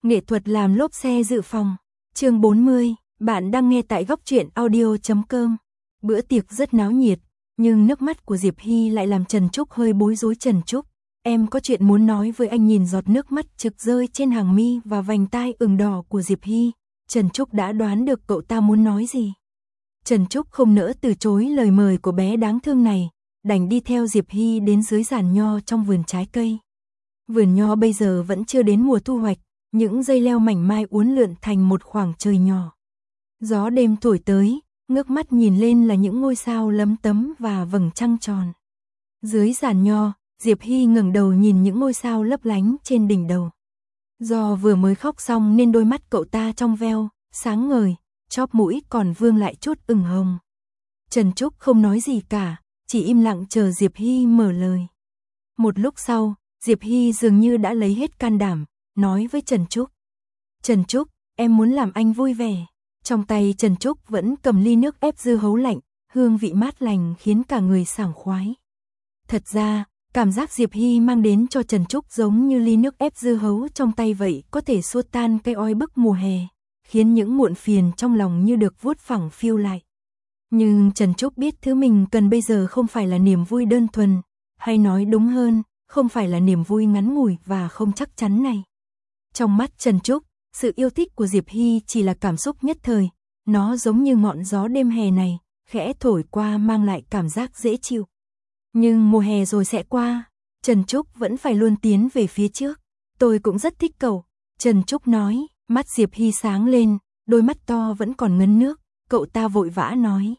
Nghệ thuật làm lốp xe dự phòng. Chương 40, bạn đang nghe tại góc truyện audio.com. Bữa tiệc rất náo nhiệt, nhưng nước mắt của Diệp Hy lại làm Trần Trúc hơi bối rối. Trần Trúc, em có chuyện muốn nói với anh. Nhìn giọt nước mắt trực rơi trên hàng mi và vành tai ửng đỏ của Diệp Hy, Trần Trúc đã đoán được cậu ta muốn nói gì. Trần Trúc không nỡ từ chối lời mời của bé đáng thương này, đành đi theo Diệp Hy đến dưới giàn nho trong vườn trái cây. Vườn nho bây giờ vẫn chưa đến mùa thu hoạch, những dây leo mảnh mai uốn lượn thành một khoảng trời nhỏ. Gió đêm thổi tới, ngước mắt nhìn lên là những ngôi sao lấm tấm và vầng trăng tròn. Dưới giàn nho, Diệp Hy ngẩng đầu nhìn những ngôi sao lấp lánh trên đỉnh đầu. Do vừa mới khóc xong nên đôi mắt cậu ta trong veo, sáng ngời, chóp mũi còn vương lại chút ửng hồng. Trần Trúc không nói gì cả, chỉ im lặng chờ Diệp Hy mở lời. Một lúc sau, Diệp Hy dường như đã lấy hết can đảm, nói với Trần Trúc. Trần Trúc, em muốn làm anh vui vẻ. Trong tay Trần Trúc vẫn cầm ly nước ép dưa hấu lạnh, hương vị mát lành khiến cả người sảng khoái. Thật ra, cảm giác Diệp Hy mang đến cho Trần Trúc giống như ly nước ép dưa hấu trong tay vậy, có thể xua tan cái oi bức mùa hè, khiến những muộn phiền trong lòng như được vuốt phẳng phiêu lại. Nhưng Trần Trúc biết thứ mình cần bây giờ không phải là niềm vui đơn thuần, hay nói đúng hơn, không phải là niềm vui ngắn ngủi và không chắc chắn này. Trong mắt Trần Trúc, sự yêu thích của Diệp Hy chỉ là cảm xúc nhất thời, nó giống như ngọn gió đêm hè này, khẽ thổi qua mang lại cảm giác dễ chịu. Nhưng mùa hè rồi sẽ qua, Trần Trúc vẫn phải luôn tiến về phía trước. Tôi cũng rất thích cậu, Trần Trúc nói, mắt Diệp Hy sáng lên, đôi mắt to vẫn còn ngấn nước, cậu ta vội vã nói.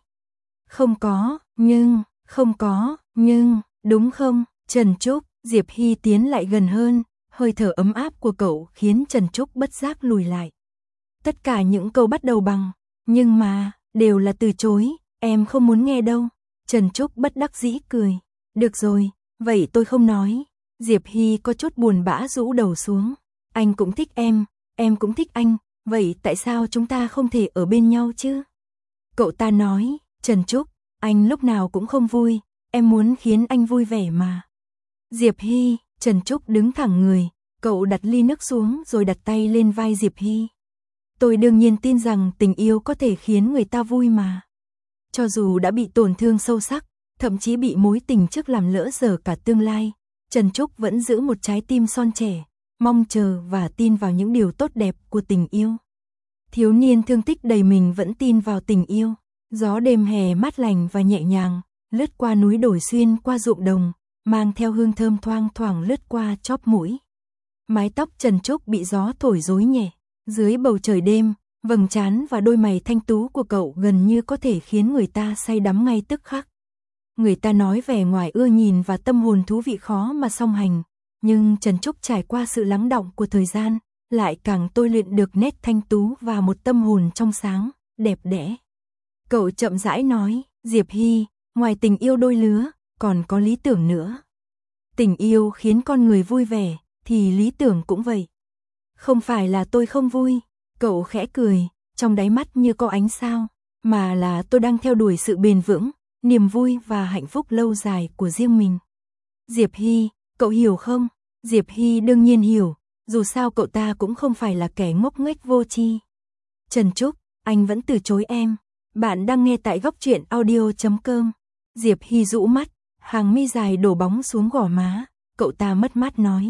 Không có, nhưng, đúng không, Trần Trúc, Diệp Hy tiến lại gần hơn, hơi thở ấm áp của cậu khiến Trần Trúc bất giác lùi lại. Tất cả những câu bắt đầu bằng, nhưng mà, đều là từ chối, em không muốn nghe đâu. Trần Trúc bất đắc dĩ cười. Được rồi, vậy tôi không nói. Diệp Hy có chút buồn bã rũ đầu xuống. Anh cũng thích em cũng thích anh, vậy tại sao chúng ta không thể ở bên nhau chứ? Cậu ta nói, Trần Trúc, anh lúc nào cũng không vui, em muốn khiến anh vui vẻ mà. Diệp Hy, Trần Trúc đứng thẳng người, cậu đặt ly nước xuống rồi đặt tay lên vai Diệp Hy. Tôi đương nhiên tin rằng tình yêu có thể khiến người ta vui mà. Cho dù đã bị tổn thương sâu sắc, thậm chí bị mối tình trước làm lỡ dở cả tương lai, Trần Trúc vẫn giữ một trái tim son trẻ, mong chờ và tin vào những điều tốt đẹp của tình yêu. Thiếu niên thương tích đầy mình vẫn tin vào tình yêu. Gió đêm hè mát lành và nhẹ nhàng, lướt qua núi đồi xuyên qua ruộng đồng, mang theo hương thơm thoang thoảng lướt qua chóp mũi. Mái tóc Trần Trúc bị gió thổi rối nhẹ, dưới bầu trời đêm, vầng trán và đôi mày thanh tú của cậu gần như có thể khiến người ta say đắm ngay tức khắc. Người ta nói vẻ ngoài ưa nhìn và tâm hồn thú vị khó mà song hành, nhưng Trần Trúc trải qua sự lắng đọng của thời gian, lại càng tôi luyện được nét thanh tú và một tâm hồn trong sáng, đẹp đẽ. Cậu chậm rãi nói, Diệp Hy, ngoài tình yêu đôi lứa, còn có lý tưởng nữa. Tình yêu khiến con người vui vẻ, thì lý tưởng cũng vậy. Không phải là tôi không vui, cậu khẽ cười, trong đáy mắt như có ánh sao, mà là tôi đang theo đuổi sự bền vững, niềm vui và hạnh phúc lâu dài của riêng mình. Diệp Hy, cậu hiểu không? Diệp Hy đương nhiên hiểu, dù sao cậu ta cũng không phải là kẻ ngốc nghếch vô tri. Trần Trúc, anh vẫn từ chối em. Bạn đang nghe tại góc truyện audio.com. Diệp Hy rũ mắt, hàng mi dài đổ bóng xuống gò má, cậu ta mất mát nói.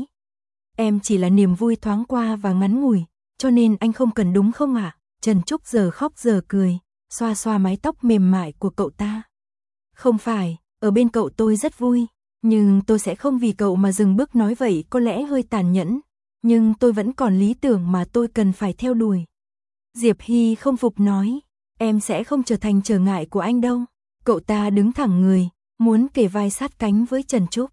Em chỉ là niềm vui thoáng qua và ngắn ngủi, cho nên anh không cần đúng không ạ? Trần Trúc giờ khóc giờ cười, xoa xoa mái tóc mềm mại của cậu ta. Không phải, ở bên cậu tôi rất vui, nhưng tôi sẽ không vì cậu mà dừng bước. Nói vậy có lẽ hơi tàn nhẫn, nhưng tôi vẫn còn lý tưởng mà tôi cần phải theo đuổi. Diệp Hy không phục nói, em sẽ không trở thành trở ngại của anh đâu. Cậu ta đứng thẳng người, muốn kề vai sát cánh với Trần Trúc.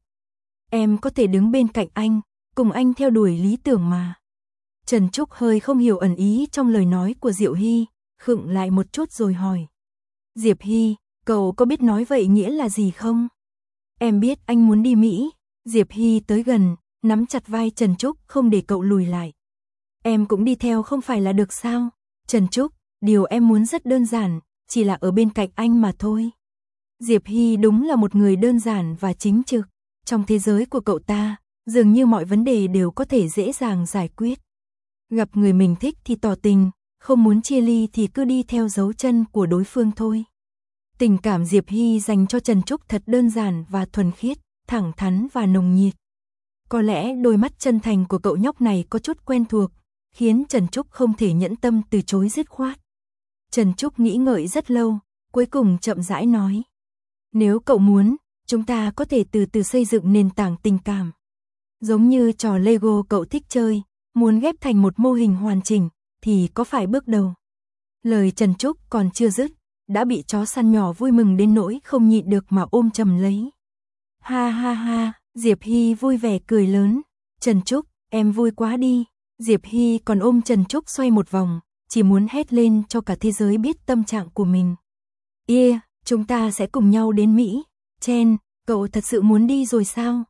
Em có thể đứng bên cạnh anh, cùng anh theo đuổi lý tưởng mà. Trần Trúc hơi không hiểu ẩn ý trong lời nói của Diệp Hy, khựng lại một chút rồi hỏi. Diệp Hy, cậu có biết nói vậy nghĩa là gì không? Em biết anh muốn đi Mỹ. Diệp Hy tới gần, nắm chặt vai Trần Trúc không để cậu lùi lại. Em cũng đi theo không phải là được sao? Trần Trúc, điều em muốn rất đơn giản, chỉ là ở bên cạnh anh mà thôi. Diệp Hy đúng là một người đơn giản và chính trực. Trong thế giới của cậu ta, dường như mọi vấn đề đều có thể dễ dàng giải quyết. Gặp người mình thích thì tỏ tình, không muốn chia ly thì cứ đi theo dấu chân của đối phương thôi. Tình cảm Diệp Hy dành cho Trần Trúc thật đơn giản và thuần khiết, thẳng thắn và nồng nhiệt. Có lẽ đôi mắt chân thành của cậu nhóc này có chút quen thuộc, khiến Trần Trúc không thể nhẫn tâm từ chối dứt khoát. Trần Trúc nghĩ ngợi rất lâu, cuối cùng chậm rãi nói. Nếu cậu muốn, chúng ta có thể từ từ xây dựng nền tảng tình cảm. Giống như trò Lego cậu thích chơi, muốn ghép thành một mô hình hoàn chỉnh, thì có phải bước đầu. Lời Trần Trúc còn chưa dứt, đã bị chó săn nhỏ vui mừng đến nỗi không nhịn được mà ôm chầm lấy. Ha ha ha, Diệp Hy vui vẻ cười lớn. Trần Trúc, em vui quá đi. Diệp Hy còn ôm Trần Trúc xoay một vòng, chỉ muốn hét lên cho cả thế giới biết tâm trạng của mình. Chúng ta sẽ cùng nhau đến Mỹ. Chen, cậu thật sự muốn đi rồi sao?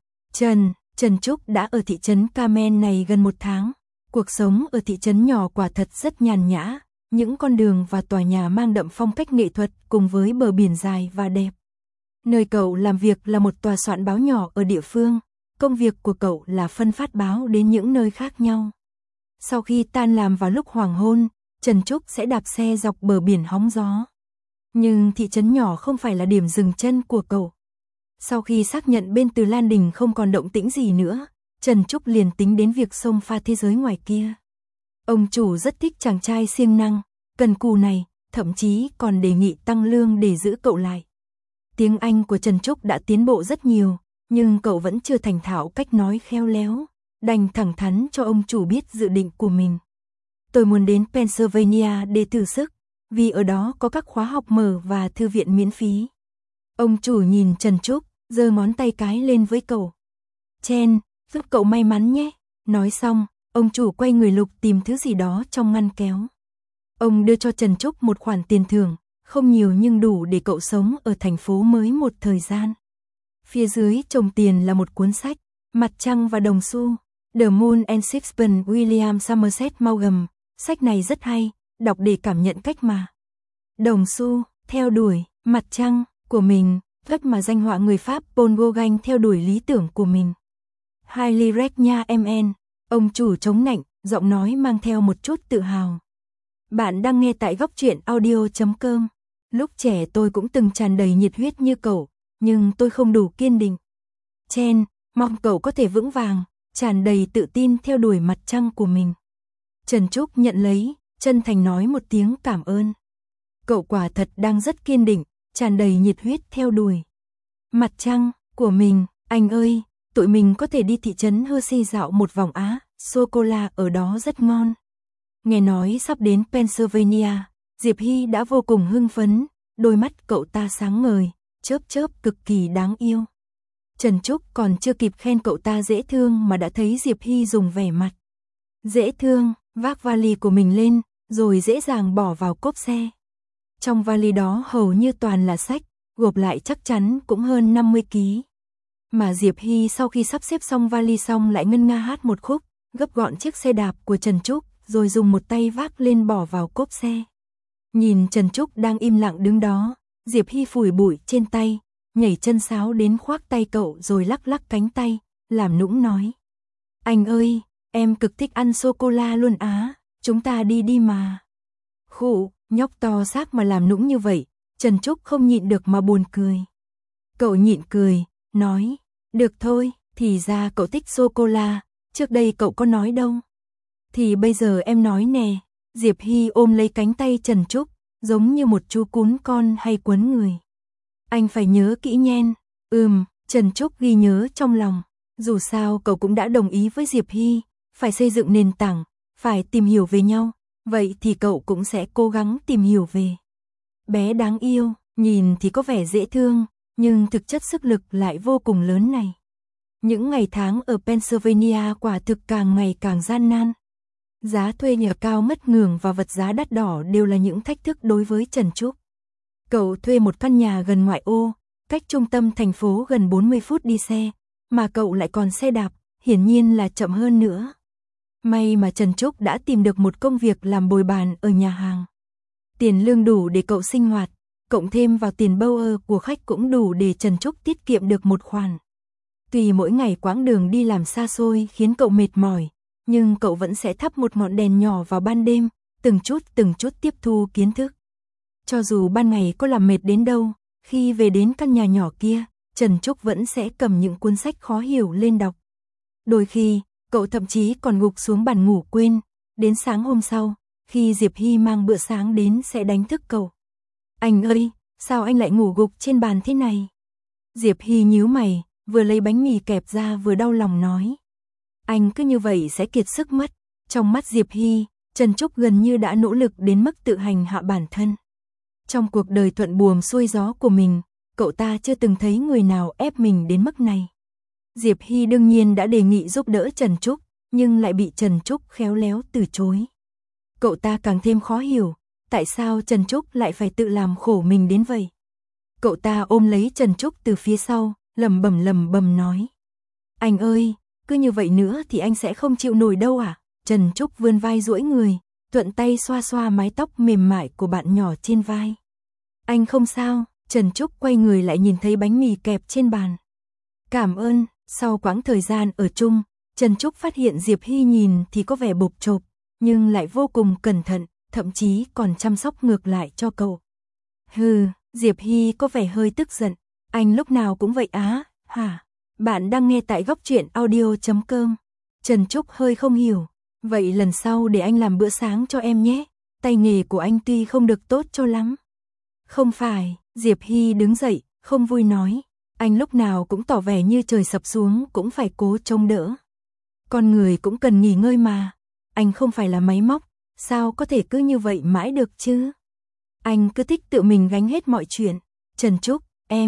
Trần Trúc đã ở thị trấn Carmen này gần 1 tháng. Cuộc sống ở thị trấn nhỏ quả thật rất nhàn nhã. Những con đường và tòa nhà mang đậm phong cách nghệ thuật cùng với bờ biển dài và đẹp. Nơi cậu làm việc là một tòa soạn báo nhỏ ở địa phương. Công việc của cậu là phân phát báo đến những nơi khác nhau. Sau khi tan làm vào lúc hoàng hôn, Trần Trúc sẽ đạp xe dọc bờ biển hóng gió. Nhưng thị trấn nhỏ không phải là điểm dừng chân của cậu. Sau khi xác nhận bên Từ Lan Đình không còn động tĩnh gì nữa, Trần Trúc liền tính đến việc xông pha thế giới ngoài kia. Ông chủ rất thích chàng trai siêng năng, cần cù này, thậm chí còn đề nghị tăng lương để giữ cậu lại. Tiếng Anh của Trần Trúc đã tiến bộ rất nhiều, nhưng cậu vẫn chưa thành thạo cách nói khéo léo, đành thẳng thắn cho ông chủ biết dự định của mình. Tôi muốn đến Pennsylvania để thử sức, vì ở đó có các khóa học mở và thư viện miễn phí. Ông chủ nhìn Trần Trúc, giơ ngón tay cái lên với cậu. Chen, giúp cậu may mắn nhé. Nói xong, ông chủ quay người lục tìm thứ gì đó trong ngăn kéo. Ông đưa cho Trần Trúc một khoản tiền thưởng, không nhiều nhưng đủ để cậu sống ở thành phố mới một thời gian. Phía dưới chồng tiền là một cuốn sách, Mặt trăng và đồng xu, The Moon and Sixpence William Somerset Maugham. Sách này rất hay, đọc để cảm nhận cách mà đồng xu theo đuổi mặt trăng của mình, cách mà danh họa người Pháp Paul Gauguin theo đuổi lý tưởng của mình. Highly nha mn, ông chủ chống nạnh, giọng nói mang theo một chút tự hào. Bạn đang nghe tại góc truyện audio.com. Lúc trẻ tôi cũng từng tràn đầy nhiệt huyết như cậu, nhưng tôi không đủ kiên định. Chen, mong cậu có thể vững vàng, tràn đầy tự tin theo đuổi mặt trăng của mình. Trần Trúc nhận lấy, chân thành nói một tiếng cảm ơn. Cậu quả thật đang rất kiên định, tràn đầy nhiệt huyết theo đuổi mặt trăng của mình. Anh ơi, tụi mình có thể đi thị trấn Hershey dạo một vòng á, sô-cô-la ở đó rất ngon. Nghe nói sắp đến Pennsylvania, Diệp Hy đã vô cùng hưng phấn, đôi mắt cậu ta sáng ngời, chớp chớp cực kỳ đáng yêu. Trần Trúc còn chưa kịp khen cậu ta dễ thương mà đã thấy Diệp Hy dùng vẻ mặt dễ thương, vác vali của mình lên, rồi dễ dàng bỏ vào cốp xe. Trong vali đó hầu như toàn là sách, gộp lại chắc chắn cũng hơn 50 kg. Mà Diệp Hy sau khi sắp xếp xong vali xong lại ngân nga hát một khúc, gấp gọn chiếc xe đạp của Trần Trúc, rồi dùng một tay vác lên bỏ vào cốp xe. Nhìn Trần Trúc đang im lặng đứng đó, Diệp Hy phủi bụi trên tay, nhảy chân sáo đến khoác tay cậu rồi lắc lắc cánh tay, làm nũng nói. Anh ơi, em cực thích ăn sô-cô-la luôn á, chúng ta đi đi mà. Khụ, nhóc to xác mà làm nũng như vậy, Trần Trúc không nhịn được mà buồn cười. Cậu nhịn cười, nói, được thôi, thì ra cậu thích sô-cô-la, trước đây cậu có nói đâu. Thì bây giờ em nói nè. Diệp Hy ôm lấy cánh tay Trần Trúc, giống như một chú cún con hay quấn người. Anh phải nhớ kỹ nhen. Trần Trúc ghi nhớ trong lòng. Dù sao cậu cũng đã đồng ý với Diệp Hy, phải xây dựng nền tảng, phải tìm hiểu về nhau, vậy thì cậu cũng sẽ cố gắng tìm hiểu về bé đáng yêu, nhìn thì có vẻ dễ thương, nhưng thực chất sức lực lại vô cùng lớn này. Những ngày tháng ở Pennsylvania quả thực càng ngày càng gian nan. Giá thuê nhà cao mất ngường và vật giá đắt đỏ đều là những thách thức đối với Trần Trúc. Cậu thuê một căn nhà gần ngoại ô, cách trung tâm thành phố gần 40 phút đi xe, mà cậu lại còn xe đạp, hiển nhiên là chậm hơn nữa. May mà Trần Trúc đã tìm được một công việc làm bồi bàn ở nhà hàng. Tiền lương đủ để cậu sinh hoạt, cộng thêm vào tiền bower của khách cũng đủ để Trần Trúc tiết kiệm được một khoản. Tuy mỗi ngày quãng đường đi làm xa xôi khiến cậu mệt mỏi, nhưng cậu vẫn sẽ thắp một ngọn đèn nhỏ vào ban đêm, từng chút tiếp thu kiến thức. Cho dù ban ngày có làm mệt đến đâu, khi về đến căn nhà nhỏ kia, Trần Trúc vẫn sẽ cầm những cuốn sách khó hiểu lên đọc. Đôi khi, cậu thậm chí còn gục xuống bàn ngủ quên, đến sáng hôm sau, khi Diệp Hy mang bữa sáng đến sẽ đánh thức cậu. Anh ơi, sao anh lại ngủ gục trên bàn thế này? Diệp Hy nhíu mày, vừa lấy bánh mì kẹp ra vừa đau lòng nói. Anh cứ như vậy sẽ kiệt sức mất. Trong mắt Diệp Hy, Trần Trúc gần như đã nỗ lực đến mức tự hành hạ bản thân. Trong cuộc đời thuận buồm xuôi gió của mình, cậu ta chưa từng thấy người nào ép mình đến mức này. Diệp Hy đương nhiên đã đề nghị giúp đỡ Trần Trúc, nhưng lại bị Trần Trúc khéo léo từ chối. Cậu ta càng thêm khó hiểu, tại sao Trần Trúc lại phải tự làm khổ mình đến vậy. Cậu ta ôm lấy Trần Trúc từ phía sau, lẩm bẩm nói. Anh ơi, cứ như vậy nữa thì anh sẽ không chịu nổi đâu à? Trần Trúc vươn vai duỗi người, thuận tay xoa xoa mái tóc mềm mại của bạn nhỏ trên vai. Anh không sao. Trần Trúc quay người lại nhìn thấy bánh mì kẹp trên bàn. Cảm ơn. Sau quãng thời gian ở chung, Trần Trúc phát hiện Diệp Hy nhìn thì có vẻ bộp chộp, nhưng lại vô cùng cẩn thận, thậm chí còn chăm sóc ngược lại cho cậu. Hừ, Diệp Hy có vẻ hơi tức giận. Anh lúc nào cũng vậy á, hả? Bạn đang nghe tại góc truyện audio.com. Trần Trúc hơi không hiểu. Vậy lần sau để anh làm bữa sáng cho em nhé. Tay nghề của anh tuy không được tốt cho lắm. Không phải, Diệp Hy đứng dậy, không vui nói. Anh lúc nào cũng tỏ vẻ như trời sập xuống cũng phải cố trông đỡ. Con người cũng cần nghỉ ngơi mà. Anh không phải là máy móc, sao có thể cứ như vậy mãi được chứ? Anh cứ thích tự mình gánh hết mọi chuyện. Trần Trúc,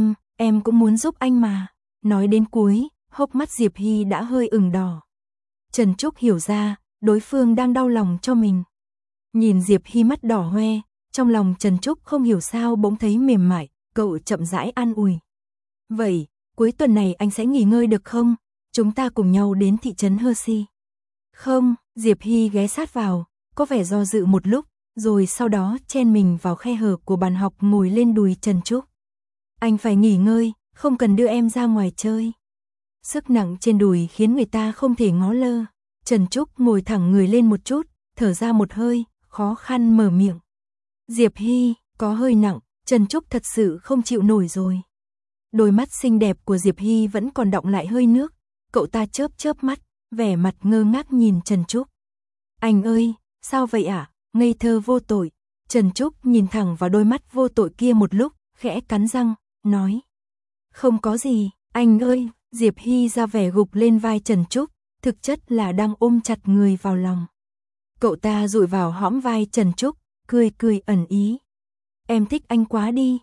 em cũng muốn giúp anh mà. Nói đến cuối, hốc mắt Diệp Hy đã hơi ửng đỏ. Trần Trúc hiểu ra, đối phương đang đau lòng cho mình. Nhìn Diệp Hy mắt đỏ hoe, trong lòng Trần Trúc không hiểu sao bỗng thấy mềm mại, cậu chậm rãi an ủi. Vậy, cuối tuần này anh sẽ nghỉ ngơi được không? Chúng ta cùng nhau đến thị trấn Hershey. Không, Diệp Hy ghé sát vào, có vẻ do dự một lúc, rồi sau đó chen mình vào khe hở của bàn học ngồi lên đùi Trần Trúc. Anh phải nghỉ ngơi, không cần đưa em ra ngoài chơi. Sức nặng trên đùi khiến người ta không thể ngó lơ. Trần Trúc ngồi thẳng người lên một chút, thở ra một hơi, khó khăn mở miệng. Diệp Hy, có hơi nặng, Trần Trúc thật sự không chịu nổi rồi. Đôi mắt xinh đẹp của Diệp Hy vẫn còn đọng lại hơi nước, cậu ta chớp mắt, vẻ mặt ngơ ngác nhìn Trần Trúc. Anh ơi, sao vậy ạ? Ngây thơ vô tội. Trần Trúc nhìn thẳng vào đôi mắt vô tội kia một lúc, khẽ cắn răng, nói. Không có gì, anh ơi. Diệp Hy ra vẻ gục lên vai Trần Trúc, thực chất là đang ôm chặt người vào lòng. Cậu ta dụi vào hõm vai Trần Trúc, cười ẩn ý. Em thích anh quá đi.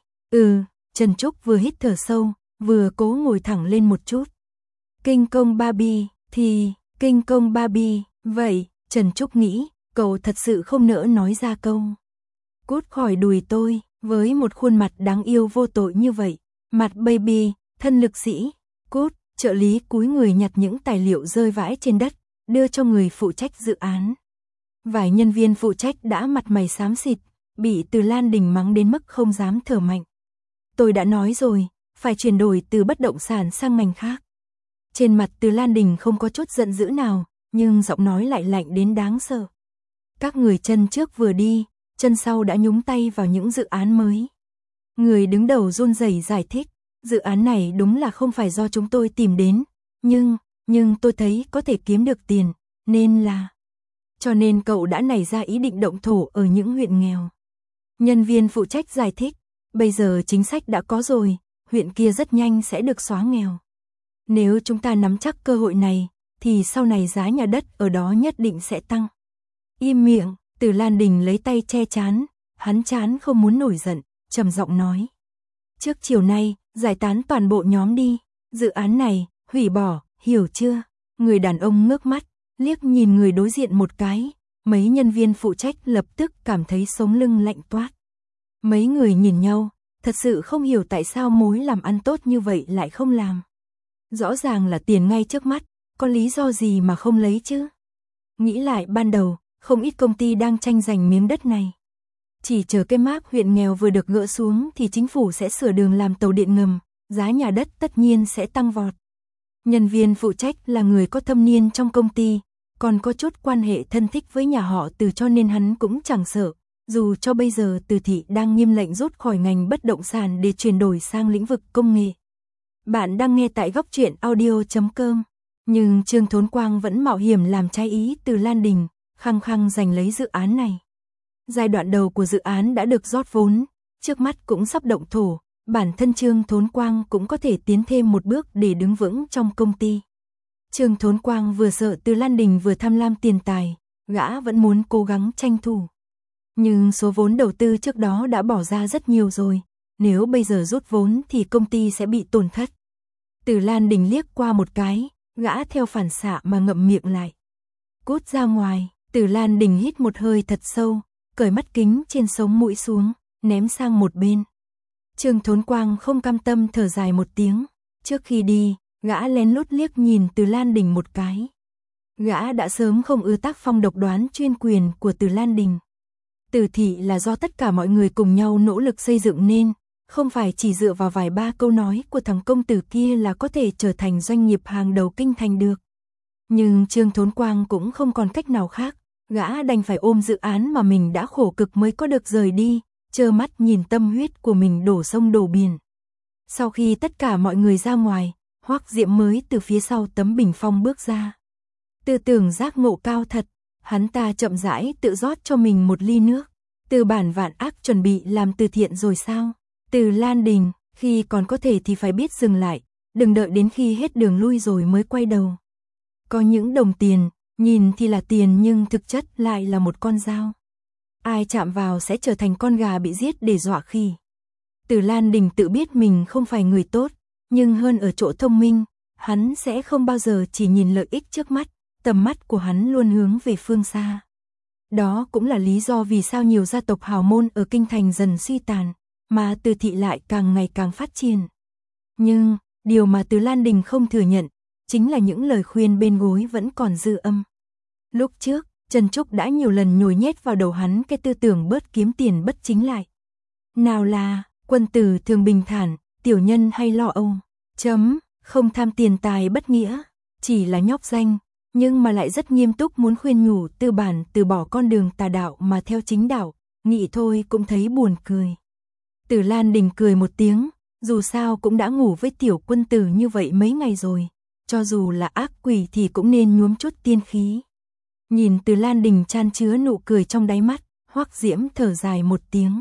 Trần Trúc vừa hít thở sâu, vừa cố ngồi thẳng lên một chút. Kinh công Barbie, thì, kinh công Barbie, vậy, Trần Trúc nghĩ, cậu thật sự không nỡ nói ra câu. Cút khỏi đùi tôi, với một khuôn mặt đáng yêu vô tội như vậy, mặt baby, thân lực sĩ, cút. Trợ lý cúi người nhặt những tài liệu rơi vãi trên đất, đưa cho người phụ trách dự án. Vài nhân viên phụ trách đã mặt mày xám xịt, bị Từ Lan Đình mắng đến mức không dám thở mạnh. Tôi đã nói rồi, phải chuyển đổi từ bất động sản sang ngành khác. Trên mặt Từ Lan Đình không có chút giận dữ nào, nhưng giọng nói lại lạnh đến đáng sợ. Các người chân trước vừa đi, chân sau đã nhúng tay vào những dự án mới. Người đứng đầu run rẩy giải thích. Dự án này đúng là không phải do chúng tôi tìm đến, nhưng tôi thấy có thể kiếm được tiền, nên là... Cho nên cậu đã nảy ra ý định động thổ ở những huyện nghèo. Nhân viên phụ trách giải thích, bây giờ chính sách đã có rồi, huyện kia rất nhanh sẽ được xóa nghèo. Nếu chúng ta nắm chắc cơ hội này, thì sau này giá nhà đất ở đó nhất định sẽ tăng. Im miệng, Từ Lan Đình lấy tay che trán, hắn chán không muốn nổi giận, trầm giọng nói. Trước chiều nay, giải tán toàn bộ nhóm đi, dự án này, hủy bỏ, hiểu chưa? Người đàn ông ngước mắt, liếc nhìn người đối diện một cái, mấy nhân viên phụ trách lập tức cảm thấy sống lưng lạnh toát. Mấy người nhìn nhau, thật sự không hiểu tại sao mối làm ăn tốt như vậy lại không làm. Rõ ràng là tiền ngay trước mắt, có lý do gì mà không lấy chứ? Nghĩ lại ban đầu, không ít công ty đang tranh giành miếng đất này. Chỉ chờ cái mác huyện nghèo vừa được gỡ xuống thì chính phủ sẽ sửa đường làm tàu điện ngầm, giá nhà đất tất nhiên sẽ tăng vọt. Nhân viên phụ trách là người có thâm niên trong công ty, còn có chút quan hệ thân thích với nhà họ Từ cho nên hắn cũng chẳng sợ, dù cho bây giờ Từ thị đang nghiêm lệnh rút khỏi ngành bất động sản để chuyển đổi sang lĩnh vực công nghệ. Bạn đang nghe tại Góc Truyện Audio.com, nhưng Trương Thốn Quang vẫn mạo hiểm làm trái ý Từ Lan Đình, khăng khăng giành lấy dự án này. Giai đoạn đầu của dự án đã được rót vốn, trước mắt cũng sắp động thổ, bản thân Trương Thốn Quang cũng có thể tiến thêm một bước để đứng vững trong công ty. Trương Thốn Quang vừa sợ Từ Lan Đình vừa tham lam tiền tài, gã vẫn muốn cố gắng tranh thủ. Nhưng số vốn đầu tư trước đó đã bỏ ra rất nhiều rồi, nếu bây giờ rút vốn thì công ty sẽ bị tổn thất. Từ Lan Đình liếc qua một cái, gã theo phản xạ mà ngậm miệng lại. Cút ra ngoài, Từ Lan Đình hít một hơi thật sâu, cởi mắt kính trên sống mũi xuống, ném sang một bên. Trương Thốn Quang không cam tâm thở dài một tiếng, trước khi đi, gã lén lút liếc nhìn Từ Lan Đình một cái. Gã đã sớm không ưa tác phong độc đoán chuyên quyền của Từ Lan Đình. Từ thị là do tất cả mọi người cùng nhau nỗ lực xây dựng nên, không phải chỉ dựa vào vài ba câu nói của thằng công tử kia là có thể trở thành doanh nghiệp hàng đầu kinh thành được. Nhưng Trương Thốn Quang cũng không còn cách nào khác, gã đành phải ôm dự án mà mình đã khổ cực mới có được rời đi, trơ mắt nhìn tâm huyết của mình đổ sông đổ biển. Sau khi tất cả mọi người ra ngoài, Hoắc Diễm mới từ phía sau tấm bình phong bước ra. Tư tưởng giác ngộ cao thật, hắn ta chậm rãi tự rót cho mình một ly nước. Từ bản vạn ác chuẩn bị làm từ thiện rồi sao? Từ Lan Đình, khi còn có thể thì phải biết dừng lại, đừng đợi đến khi hết đường lui rồi mới quay đầu. Có những đồng tiền, nhìn thì là tiền nhưng thực chất lại là một con dao. Ai chạm vào sẽ trở thành con gà bị giết để dọa khỉ. Từ Lan Đình tự biết mình không phải người tốt, nhưng hơn ở chỗ thông minh, hắn sẽ không bao giờ chỉ nhìn lợi ích trước mắt, tầm mắt của hắn luôn hướng về phương xa. Đó cũng là lý do vì sao nhiều gia tộc hào môn ở kinh thành dần suy tàn, mà Từ thị lại càng ngày càng phát triển. Nhưng, điều mà Từ Lan Đình không thừa nhận, chính là những lời khuyên bên gối vẫn còn dư âm. Lúc trước, Trần Trúc đã nhiều lần nhồi nhét vào đầu hắn cái tư tưởng bớt kiếm tiền bất chính lại. Nào là, quân tử thường bình thản, tiểu nhân hay lo âu, không tham tiền tài bất nghĩa, chỉ là nhóc danh, nhưng mà lại rất nghiêm túc muốn khuyên nhủ Tư Bản từ bỏ con đường tà đạo mà theo chính đạo, nghĩ thôi cũng thấy buồn cười. Từ Lan Đình cười một tiếng, dù sao cũng đã ngủ với tiểu quân tử như vậy mấy ngày rồi, cho dù là ác quỷ thì cũng nên nhuốm chút tiên khí. Nhìn Từ Lan Đình chan chứa nụ cười trong đáy mắt, Hoắc Diễm thở dài một tiếng.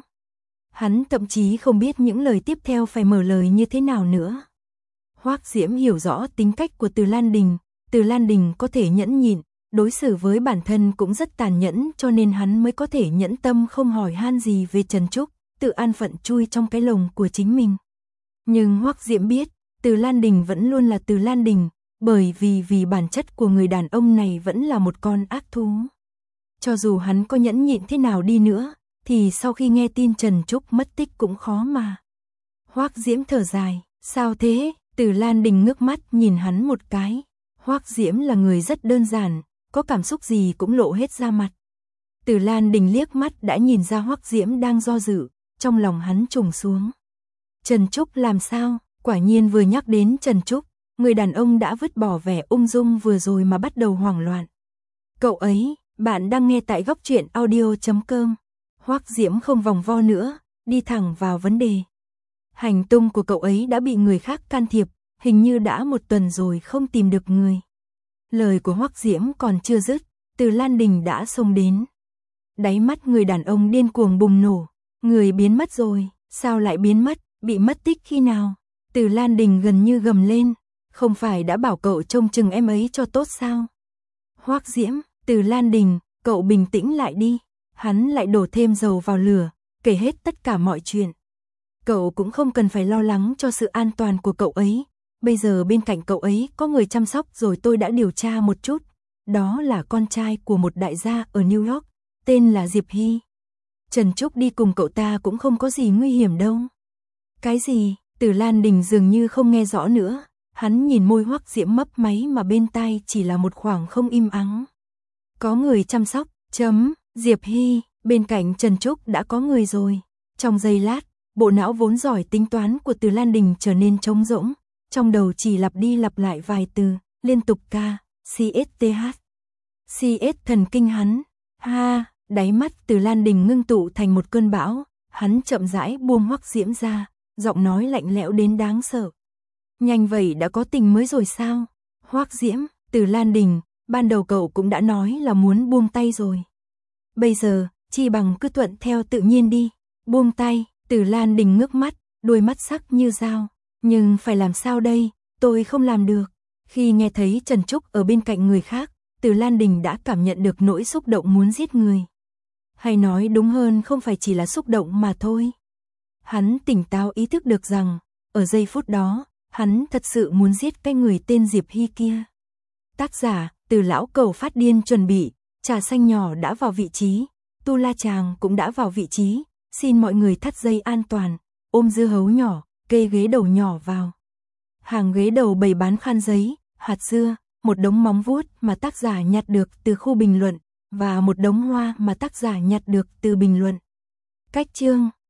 Hắn thậm chí không biết những lời tiếp theo phải mở lời như thế nào nữa. Hoắc Diễm hiểu rõ tính cách của Từ Lan Đình, Từ Lan Đình có thể nhẫn nhịn, đối xử với bản thân cũng rất tàn nhẫn cho nên hắn mới có thể nhẫn tâm không hỏi han gì về Trần Trúc, tự an phận chui trong cái lồng của chính mình. Nhưng Hoắc Diễm biết, Từ Lan Đình vẫn luôn là Từ Lan Đình, bởi vì bản chất của người đàn ông này vẫn là một con ác thú. Cho dù hắn có nhẫn nhịn thế nào đi nữa, thì sau khi nghe tin Trần Trúc mất tích cũng khó mà. Hoắc Diễm thở dài, sao thế? Từ Lan Đình ngước mắt nhìn hắn một cái. Hoắc Diễm là người rất đơn giản, có cảm xúc gì cũng lộ hết ra mặt. Từ Lan Đình liếc mắt đã nhìn ra Hoắc Diễm đang do dự, trong lòng hắn trùng xuống. Trần Trúc làm sao? Quả nhiên vừa nhắc đến Trần Trúc, người đàn ông đã vứt bỏ vẻ ung dung vừa rồi mà bắt đầu hoảng loạn. Cậu ấy, bạn đang nghe tại Góc Truyện Audio.com. Hoắc Diễm không vòng vo nữa, đi thẳng vào vấn đề. Hành tung của cậu ấy đã bị người khác can thiệp, hình như đã một tuần rồi không tìm được người. Lời của Hoắc Diễm còn chưa dứt, Từ Lan Đình đã xông đến. Đáy mắt người đàn ông điên cuồng bùng nổ, người biến mất rồi, sao lại biến mất, bị mất tích khi nào? Từ Lan Đình gần như gầm lên, không phải đã bảo cậu trông chừng em ấy cho tốt sao? Hoắc Diễm, Từ Lan Đình, cậu bình tĩnh lại đi. Hắn lại đổ thêm dầu vào lửa, kể hết tất cả mọi chuyện. Cậu cũng không cần phải lo lắng cho sự an toàn của cậu ấy. Bây giờ bên cạnh cậu ấy có người chăm sóc rồi, tôi đã điều tra một chút. Đó là con trai của một đại gia ở New York, tên là Diệp Hy. Trần Trúc đi cùng cậu ta cũng không có gì nguy hiểm đâu. Cái gì? Từ Lan Đình dường như không nghe rõ nữa. Hắn nhìn môi Hoắc Diễm mấp máy mà bên tai chỉ là một khoảng không im ắng. Có người chăm sóc, Diệp Hy, bên cạnh Trần Trúc đã có người rồi. Trong giây lát, bộ não vốn giỏi tính toán của Từ Lan Đình trở nên trống rỗng, trong đầu chỉ lặp đi lặp lại vài từ, liên tục CSTH. CS thần kinh hắn. Ha, đáy mắt Từ Lan Đình ngưng tụ thành một cơn bão, hắn chậm rãi buông Hoắc Diễm ra, giọng nói lạnh lẽo đến đáng sợ. Nhanh vậy đã có tình mới rồi sao? Hoắc Diễm, Từ Lan Đình, ban đầu cậu cũng đã nói là muốn buông tay rồi. Bây giờ, chi bằng cứ thuận theo tự nhiên đi. Buông tay, Từ Lan Đình ngước mắt, đôi mắt sắc như dao. Nhưng phải làm sao đây, tôi không làm được. Khi nghe thấy Trần Trúc ở bên cạnh người khác, Từ Lan Đình đã cảm nhận được nỗi xúc động muốn giết người. Hay nói đúng hơn không phải chỉ là xúc động mà thôi. Hắn tỉnh táo ý thức được rằng, ở giây phút đó, hắn thật sự muốn giết cái người tên Diệp Hy kia. Tác giả, Từ Lão Cẩu phát điên chuẩn bị, trà xanh nhỏ đã vào vị trí, tu la chàng cũng đã vào vị trí, xin mọi người thắt dây an toàn, ôm dưa hấu nhỏ, kê ghế đầu nhỏ vào. Hàng ghế đầu bày bán khăn giấy, hạt dưa, một đống móng vuốt mà tác giả nhặt được từ khu bình luận, và một đống hoa mà tác giả nhặt được từ bình luận. Cách chương